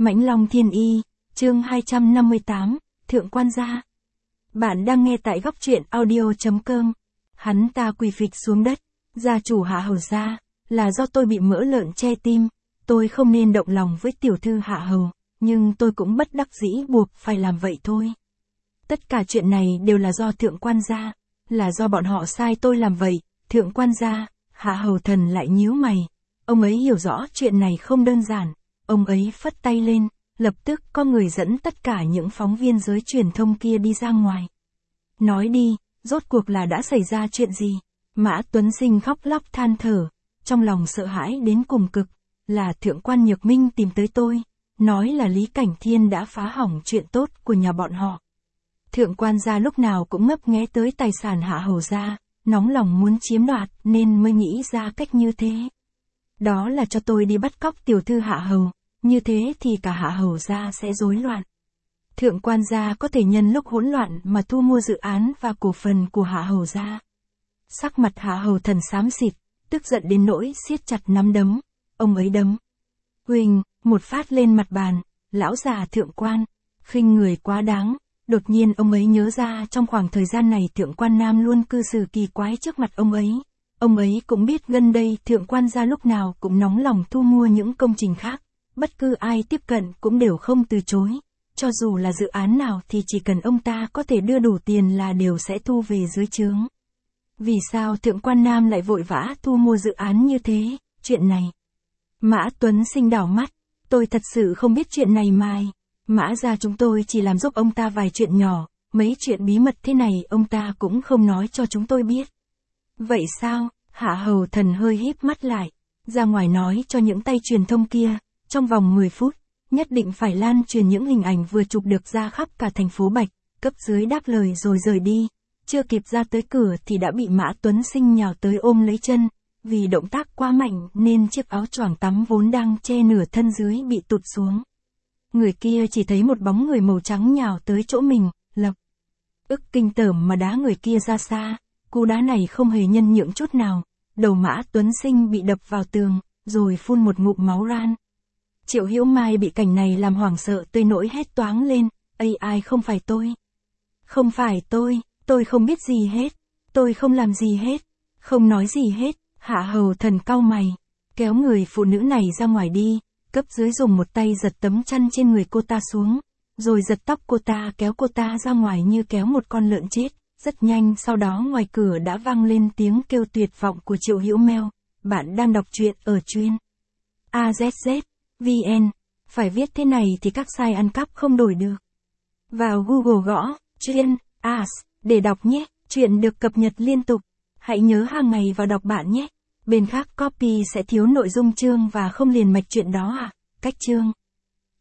Mãnh Long Thiên Y, chương 258, Thượng Quan Gia. Bạn đang nghe tại góc truyện audio.com. Hắn ta quỳ phịch xuống đất. Gia chủ Hạ Hầu gia, là do tôi bị mỡ lợn che tim. Tôi không nên động lòng với tiểu thư Hạ Hầu, nhưng tôi cũng bất đắc dĩ buộc phải làm vậy thôi. Tất cả chuyện này đều là do Thượng Quan Gia, là do bọn họ sai tôi làm vậy. Thượng Quan Gia, Hạ Hầu Thần lại nhíu mày. Ông ấy hiểu rõ chuyện này không đơn giản. Ông ấy phất tay lên, lập tức có người dẫn tất cả những phóng viên giới truyền thông kia đi ra ngoài. Nói đi, rốt cuộc là đã xảy ra chuyện gì? Mã Tuấn Sinh khóc lóc than thở, trong lòng sợ hãi đến cùng cực, là Thượng Quan Nhược Minh tìm tới tôi, nói là Lý Cảnh Thiên đã phá hỏng chuyện tốt của nhà bọn họ. Thượng Quan Gia lúc nào cũng ngấp nghé tới tài sản Hạ Hầu gia, nóng lòng muốn chiếm đoạt nên mới nghĩ ra cách như thế. Đó là cho tôi đi bắt cóc tiểu thư Hạ Hầu, như thế thì cả Hạ Hầu gia sẽ rối loạn. Thượng Quan Gia có thể nhân lúc hỗn loạn mà thu mua dự án và cổ phần của Hạ Hầu gia. Sắc mặt Hạ Hầu Thần xám xịt, tức giận đến nỗi siết chặt nắm đấm. Ông ấy đấm huỳnh một phát lên mặt bàn. Lão già Thượng Quan, khinh người quá đáng. Đột nhiên ông ấy nhớ ra trong khoảng thời gian này Thượng Quan Nam luôn cư xử kỳ quái trước mặt ông ấy. Ông ấy cũng biết gần đây Thượng Quan Gia lúc nào cũng nóng lòng thu mua những công trình khác. Bất cứ ai tiếp cận cũng đều không từ chối. Cho dù là dự án nào thì chỉ cần ông ta có thể đưa đủ tiền là đều sẽ thu về dưới trướng. Vì sao Thượng Quan Nam lại vội vã thu mua dự án như thế? Chuyện này. Mã Tuấn Sinh đảo mắt. Tôi thật sự không biết chuyện này mai. Mã gia chúng tôi chỉ làm giúp ông ta vài chuyện nhỏ. Mấy chuyện bí mật thế này ông ta cũng không nói cho chúng tôi biết. Vậy sao? Hạ Hầu Thần hơi híp mắt lại. Ra ngoài nói cho những tay truyền thông kia. Trong vòng 10 phút, nhất định phải lan truyền những hình ảnh vừa chụp được ra khắp cả thành phố Bạch. Cấp dưới đáp lời rồi rời đi. Chưa kịp ra tới cửa thì đã bị Mã Tuấn Sinh nhào tới ôm lấy chân. Vì động tác quá mạnh nên chiếc áo choàng tắm vốn đang che nửa thân dưới bị tụt xuống. Người kia chỉ thấy một bóng người màu trắng nhào tới chỗ mình, lập ức kinh tởm mà đá người kia ra xa. Cú đá này không hề nhân nhượng chút nào. Đầu Mã Tuấn Sinh bị đập vào tường, rồi phun một ngụm máu ran. Triệu Hiểu Mai bị cảnh này làm hoảng sợ tới nỗi hét toáng lên. Ai không phải tôi. Không phải tôi không biết gì hết. Tôi không làm gì hết. Không nói gì hết. Hạ Hầu Thần cau mày. Kéo người phụ nữ này ra ngoài đi. Cấp dưới dùng một tay giật tấm chăn trên người cô ta xuống. Rồi giật tóc cô ta kéo cô ta ra ngoài như kéo một con lợn chết. Rất nhanh sau đó ngoài cửa đã vang lên tiếng kêu tuyệt vọng của Triệu Hiểu Mèo. Bạn đang đọc truyện ở truyện AZZ VN. Phải viết thế này thì các site ăn cắp không đổi được. Vào Google gõ truyện AS để đọc nhé. Truyện được cập nhật liên tục. Hãy nhớ hàng ngày vào đọc bạn nhé. Bên khác copy sẽ thiếu nội dung chương và không liền mạch chuyện đó à? Cách chương